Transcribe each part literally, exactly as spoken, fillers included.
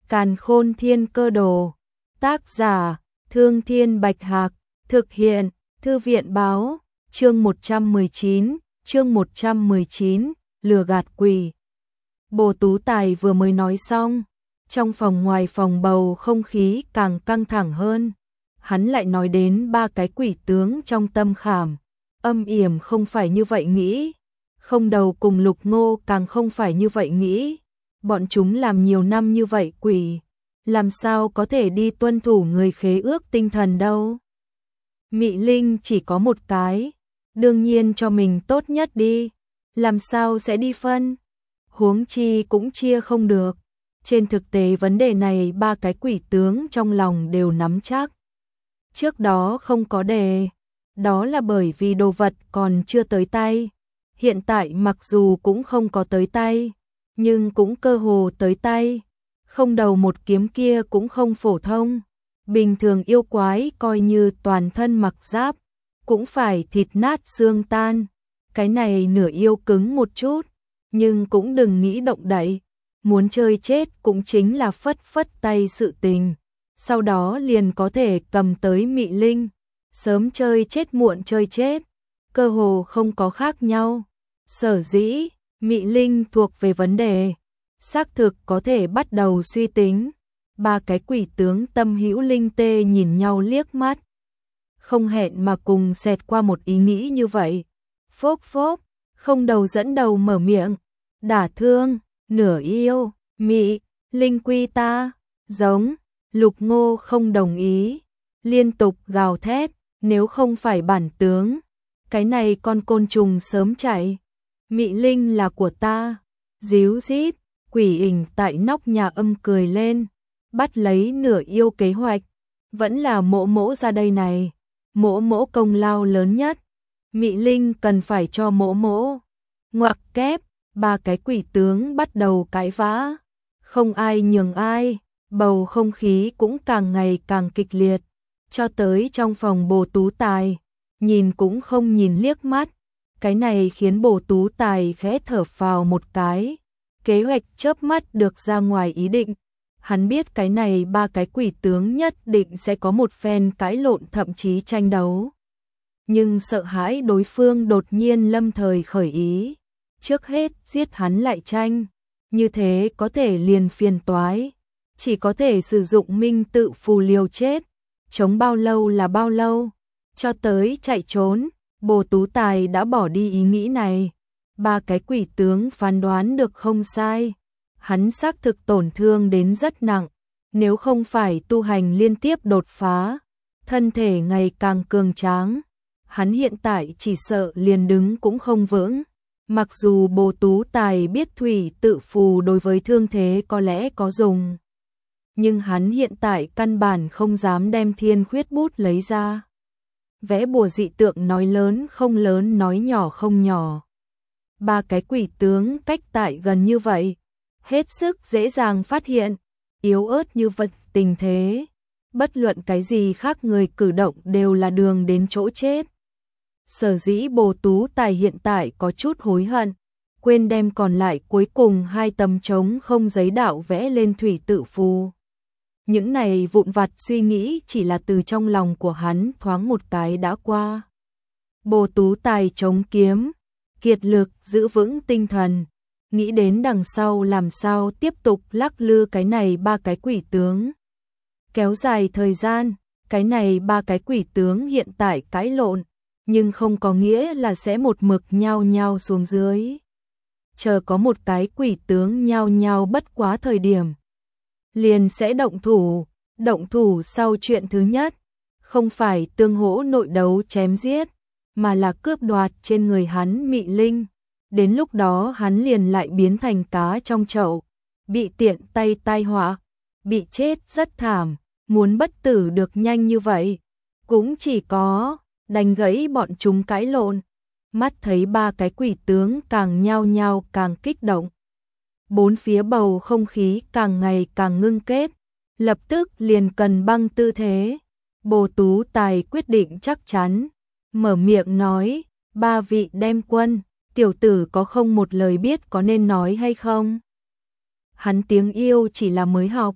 Càn Khôn Thiên Cơ Đồ. Tác giả: Thương Thiên Bạch Hạc. Thực hiện: Thư viện Báo. Chương một trăm mười chín, chương một trăm mười chín, lừa gạt quỷ. Bồ Tú Tài vừa mới nói xong, trong phòng ngoài phòng bầu không khí càng căng thẳng hơn. Hắn lại nói đến ba cái quỷ tướng trong tâm khảm. Âm yểm không phải như vậy nghĩ, không đầu cùng Lục Ngô càng không phải như vậy nghĩ. Bọn chúng làm nhiều năm như vậy quỷ, làm sao có thể đi tuân thủ người khế ước tinh thần đâu. Mị Linh chỉ có một cái, đương nhiên cho mình tốt nhất đi, làm sao sẽ đi phân. Huống chi cũng chia không được. Trên thực tế vấn đề này ba cái quỷ tướng trong lòng đều nắm chắc. Trước đó không có đề, đó là bởi vì đồ vật còn chưa tới tay. Hiện tại mặc dù cũng không có tới tay, nhưng cũng cơ hồ tới tay. Không đầu một kiếm kia cũng không phổ thông. Bình thường yêu quái coi như toàn thân mặc giáp, cũng phải thịt nát xương tan. Cái này nửa yêu cứng một chút, nhưng cũng đừng nghĩ động đậy. Muốn chơi chết cũng chính là phất phất tay sự tình. Sau đó liền có thể cầm tới Mị Linh. Sớm chơi chết muộn chơi chết, cơ hồ không có khác nhau. Sở dĩ, Mị Linh thuộc về vấn đề. Xác thực có thể bắt đầu suy tính. Ba cái quỷ tướng Tâm Hữu Linh Tê nhìn nhau liếc mắt. Không hẹn mà cùng xẹt qua một ý nghĩ như vậy. Phốc phốc, không đầu dẫn đầu mở miệng. Đả thương, nửa yêu, Mị Linh quy ta, giống. Lục Ngô không đồng ý, liên tục gào thét, nếu không phải bản tướng, cái này con côn trùng sớm chạy. Mị Linh là của ta. Díu dít, quỷ ỉnh tại nóc nhà âm cười lên, bắt lấy nửa yêu kế hoạch, vẫn là Mỗ Mỗ ra đây này. Mỗ Mỗ công lao lớn nhất, Mị Linh cần phải cho Mỗ Mỗ. Ngoặc kép, ba cái quỷ tướng bắt đầu cãi vã, không ai nhường ai. Bầu không khí cũng càng ngày càng kịch liệt, cho tới trong phòng Bồ Tú Tài, nhìn cũng không nhìn liếc mắt. Cái này khiến Bồ Tú Tài khẽ thở phào một cái, kế hoạch chớp mắt được ra ngoài ý định. Hắn biết cái này ba cái quỷ tướng nhất định sẽ có một phen cãi lộn thậm chí tranh đấu. Nhưng sợ hãi đối phương đột nhiên lâm thời khởi ý, trước hết giết hắn lại tranh, như thế có thể liền phiền toái. Chỉ có thể sử dụng minh tự phù liều chết, chống bao lâu là bao lâu, cho tới chạy trốn. Bồ Tú Tài đã bỏ đi ý nghĩ này. Ba cái quỷ tướng phán đoán được không sai, hắn xác thực tổn thương đến rất nặng. Nếu không phải tu hành liên tiếp đột phá, thân thể ngày càng cường tráng, hắn hiện tại chỉ sợ liền đứng cũng không vững. Mặc dù Bồ Tú Tài biết thủy tự phù đối với thương thế có lẽ có dùng, nhưng hắn hiện tại căn bản không dám đem thiên khuyết bút lấy ra. Vẽ bùa dị tượng nói lớn không lớn nói nhỏ không nhỏ. Ba cái quỷ tướng cách tại gần như vậy, hết sức dễ dàng phát hiện, yếu ớt như vật tình thế. Bất luận cái gì khác người cử động đều là đường đến chỗ chết. Sở dĩ Bồ Tú Tài hiện tại có chút hối hận, quên đem còn lại cuối cùng hai tấm trống không giấy đạo vẽ lên thủy tự phù. Những này vụn vặt suy nghĩ chỉ là từ trong lòng của hắn thoáng một cái đã qua. Bồ Tú Tài chống kiếm, kiệt lực giữ vững tinh thần, nghĩ đến đằng sau làm sao tiếp tục lắc lư cái này ba cái quỷ tướng. Kéo dài thời gian, cái này ba cái quỷ tướng hiện tại cãi lộn, nhưng không có nghĩa là sẽ một mực nhao nhao xuống dưới. Chờ có một cái quỷ tướng nhao nhao bất quá thời điểm, liền sẽ động thủ. Động thủ sau chuyện thứ nhất, không phải tương hỗ nội đấu chém giết, mà là cướp đoạt trên người hắn Mị Linh. Đến lúc đó hắn liền lại biến thành cá trong chậu, bị tiện tay tai họa, bị chết rất thảm. Muốn bất tử được nhanh như vậy, cũng chỉ có đánh gãy bọn chúng cãi lộn. Mắt thấy ba cái quỷ tướng càng nhao nhao càng kích động, bốn phía bầu không khí càng ngày càng ngưng kết, lập tức liền cần băng tư thế. Bồ Tú Tài quyết định chắc chắn, mở miệng nói, ba vị đem quân, tiểu tử có không một lời biết có nên nói hay không. Hắn tiếng yêu chỉ là mới học,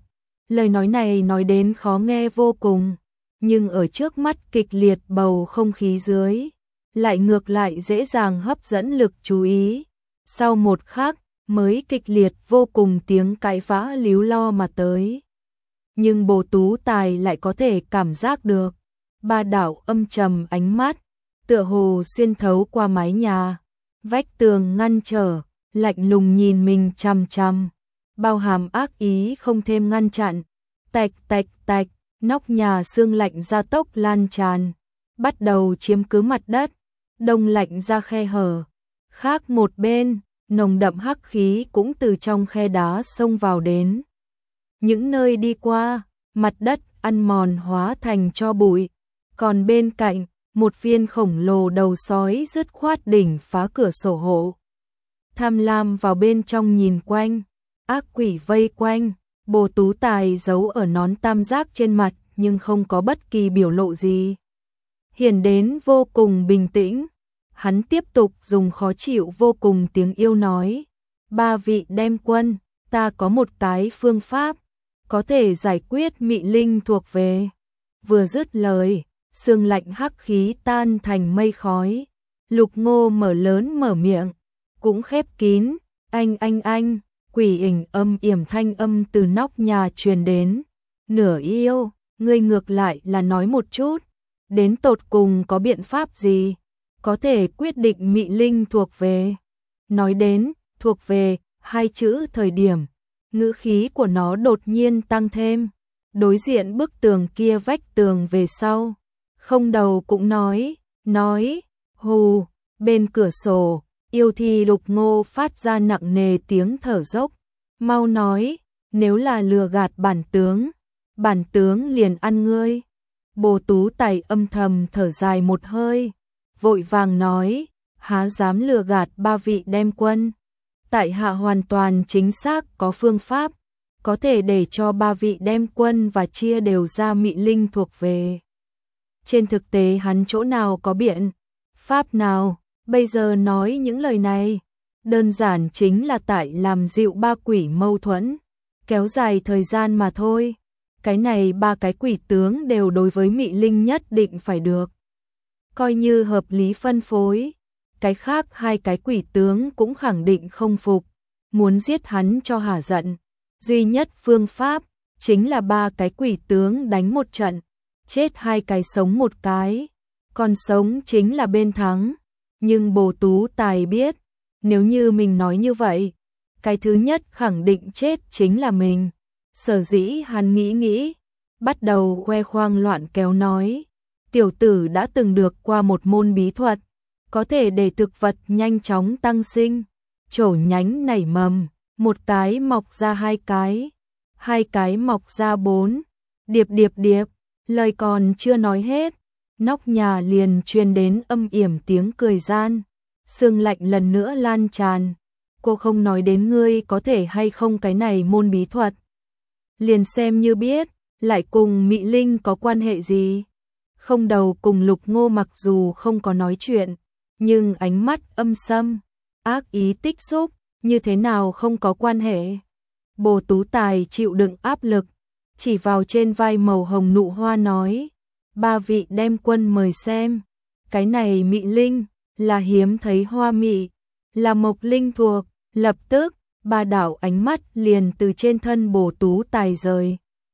Lời nói này nói đến khó nghe vô cùng, nhưng ở trước mắt kịch liệt bầu không khí dưới, lại ngược lại dễ dàng hấp dẫn lực chú ý. Sau một khắc, mới kịch liệt vô cùng tiếng cãi vã líu lo mà tới. Nhưng Bồ Tú Tài lại có thể cảm giác được, ba đạo âm trầm ánh mắt, tựa hồ xuyên thấu qua mái nhà, vách tường ngăn trở, lạnh lùng nhìn mình chằm chằm, bao hàm ác ý không thêm ngăn chặn. Tạch tạch tạch, nóc nhà xương lạnh gia tốc lan tràn, bắt đầu chiếm cứ mặt đất, đông lạnh ra khe hở. Khác một bên, nồng đậm hắc khí cũng từ trong khe đá xông vào đến. Những nơi đi qua, mặt đất ăn mòn hóa thành tro bụi, còn bên cạnh, một viên khổng lồ đầu sói dứt khoát đỉnh phá cửa sổ hộ. Tham lam vào bên trong nhìn quanh, ác quỷ vây quanh, Bồ Tú Tài giấu ở nón tam giác trên mặt nhưng không có bất kỳ biểu lộ gì. Hiển đến vô cùng bình tĩnh, hắn tiếp tục dùng khó chịu vô cùng tiếng yêu nói. Ba vị đem quân, ta có một cái phương pháp, có thể giải quyết mị linh thuộc về. Vừa dứt lời, sương lạnh hắc khí tan thành mây khói. Lục Ngô mở lớn mở miệng, cũng khép kín, anh anh anh, quỷ ảnh âm yểm thanh âm từ nóc nhà truyền đến. Nửa yêu, ngươi ngược lại là nói một chút, đến tột cùng có biện pháp gì, có thể quyết định mị linh thuộc về. Nói đến, thuộc về, hai chữ thời điểm, ngữ khí của nó đột nhiên tăng thêm, đối diện bức tường kia vách tường về sau. Không đầu cũng nói, nói, hù, bên cửa sổ, yêu thi Lục Ngô phát ra nặng nề tiếng thở dốc. Mau nói, nếu là lừa gạt bản tướng, bản tướng liền ăn ngươi. Bồ Tú Tài âm thầm thở dài một hơi, vội vàng nói, há dám lừa gạt ba vị đem quân. Tại hạ hoàn toàn chính xác có phương pháp, có thể để cho ba vị đem quân và chia đều ra mị linh thuộc về. Trên thực tế hắn chỗ nào có biện pháp nào, bây giờ nói những lời này, đơn giản chính là tại làm dịu ba quỷ mâu thuẫn, kéo dài thời gian mà thôi. Cái này ba cái quỷ tướng đều đối với mị linh nhất định phải được coi như hợp lý phân phối, cái khác hai cái quỷ tướng cũng khẳng định không phục, muốn giết hắn cho hả giận. Duy nhất phương pháp chính là ba cái quỷ tướng đánh một trận, chết hai cái sống một cái, còn sống chính là bên thắng. Nhưng Bồ Tú Tài biết, nếu như mình nói như vậy, cái thứ nhất khẳng định chết chính là mình. Sở dĩ hắn nghĩ nghĩ, bắt đầu khoe khoang loạn kéo nói, tiểu tử đã từng được qua một môn bí thuật, có thể để thực vật nhanh chóng tăng sinh, trổ nhánh nảy mầm, một cái mọc ra hai cái, hai cái mọc ra bốn, điệp điệp điệp. Lời còn chưa nói hết, nóc nhà liền truyền đến âm yểm tiếng cười gian, sương lạnh lần nữa lan tràn. Cô không nói đến ngươi có thể hay không cái này môn bí thuật, liền xem như biết, lại cùng mị linh có quan hệ gì. Không đầu cùng Lục Ngô mặc dù không có nói chuyện, nhưng ánh mắt âm sâm, ác ý tích xúc, như thế nào không có quan hệ. Bồ Tú Tài chịu đựng áp lực, chỉ vào trên vai màu hồng nụ hoa nói, ba vị đem quân mời xem, cái này mị linh, là hiếm thấy hoa mị, là mộc linh thuộc. Lập tức, ba đạo ánh mắt liền từ trên thân Bồ Tú Tài rời,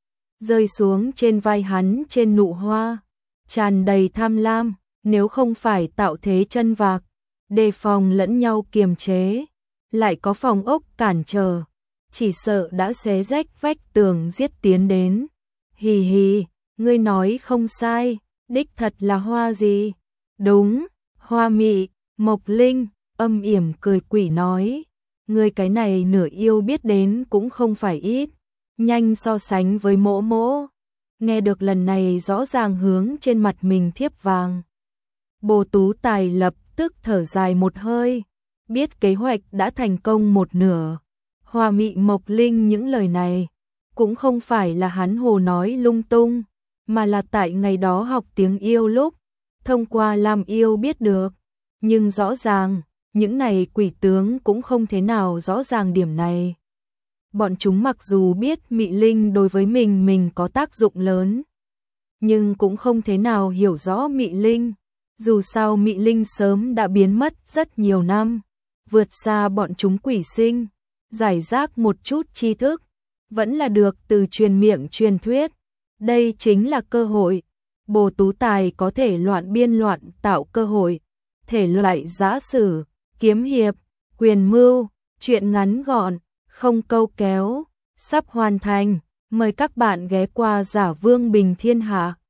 rơi xuống trên vai hắn trên nụ hoa, tràn đầy tham lam, nếu không phải tạo thế chân vạc, đề phòng lẫn nhau kiềm chế, lại có phòng ốc cản trở, chỉ sợ đã xé rách vách tường giết tiến đến. Hì hì, ngươi nói không sai, đích thật là hoa gì? Đúng, hoa mị, mộc linh. Âm yểm cười quỷ nói, ngươi cái này nửa yêu biết đến cũng không phải ít, nhanh so sánh với mỗ mỗ. Nghe được lần này rõ ràng hướng trên mặt mình thiếp vàng. Bồ Tú Tài lập tức thở dài một hơi, biết kế hoạch đã thành công một nửa. Hoa mị mộc linh những lời này, cũng không phải là hắn hồ nói lung tung, mà là tại ngày đó học tiếng yêu lúc, thông qua làm yêu biết được. Nhưng rõ ràng, những này quỷ tướng cũng không thế nào rõ ràng điểm này. bọn chúng mặc dù biết Mị Linh đối với mình mình có tác dụng lớn, nhưng cũng không thế nào hiểu rõ Mị Linh. Dù sao Mị Linh sớm đã biến mất rất nhiều năm, vượt xa bọn chúng quỷ sinh, giải rác một chút tri thức, vẫn là được từ truyền miệng truyền thuyết. Đây chính là cơ hội. Bồ Tú Tài có thể loạn biên loạn tạo cơ hội, thể loại giã sử, kiếm hiệp, quyền mưu, truyện ngắn gọn, không câu kéo, sắp hoàn thành. Mời các bạn ghé qua Giả Vương Bình Thiên Hạ.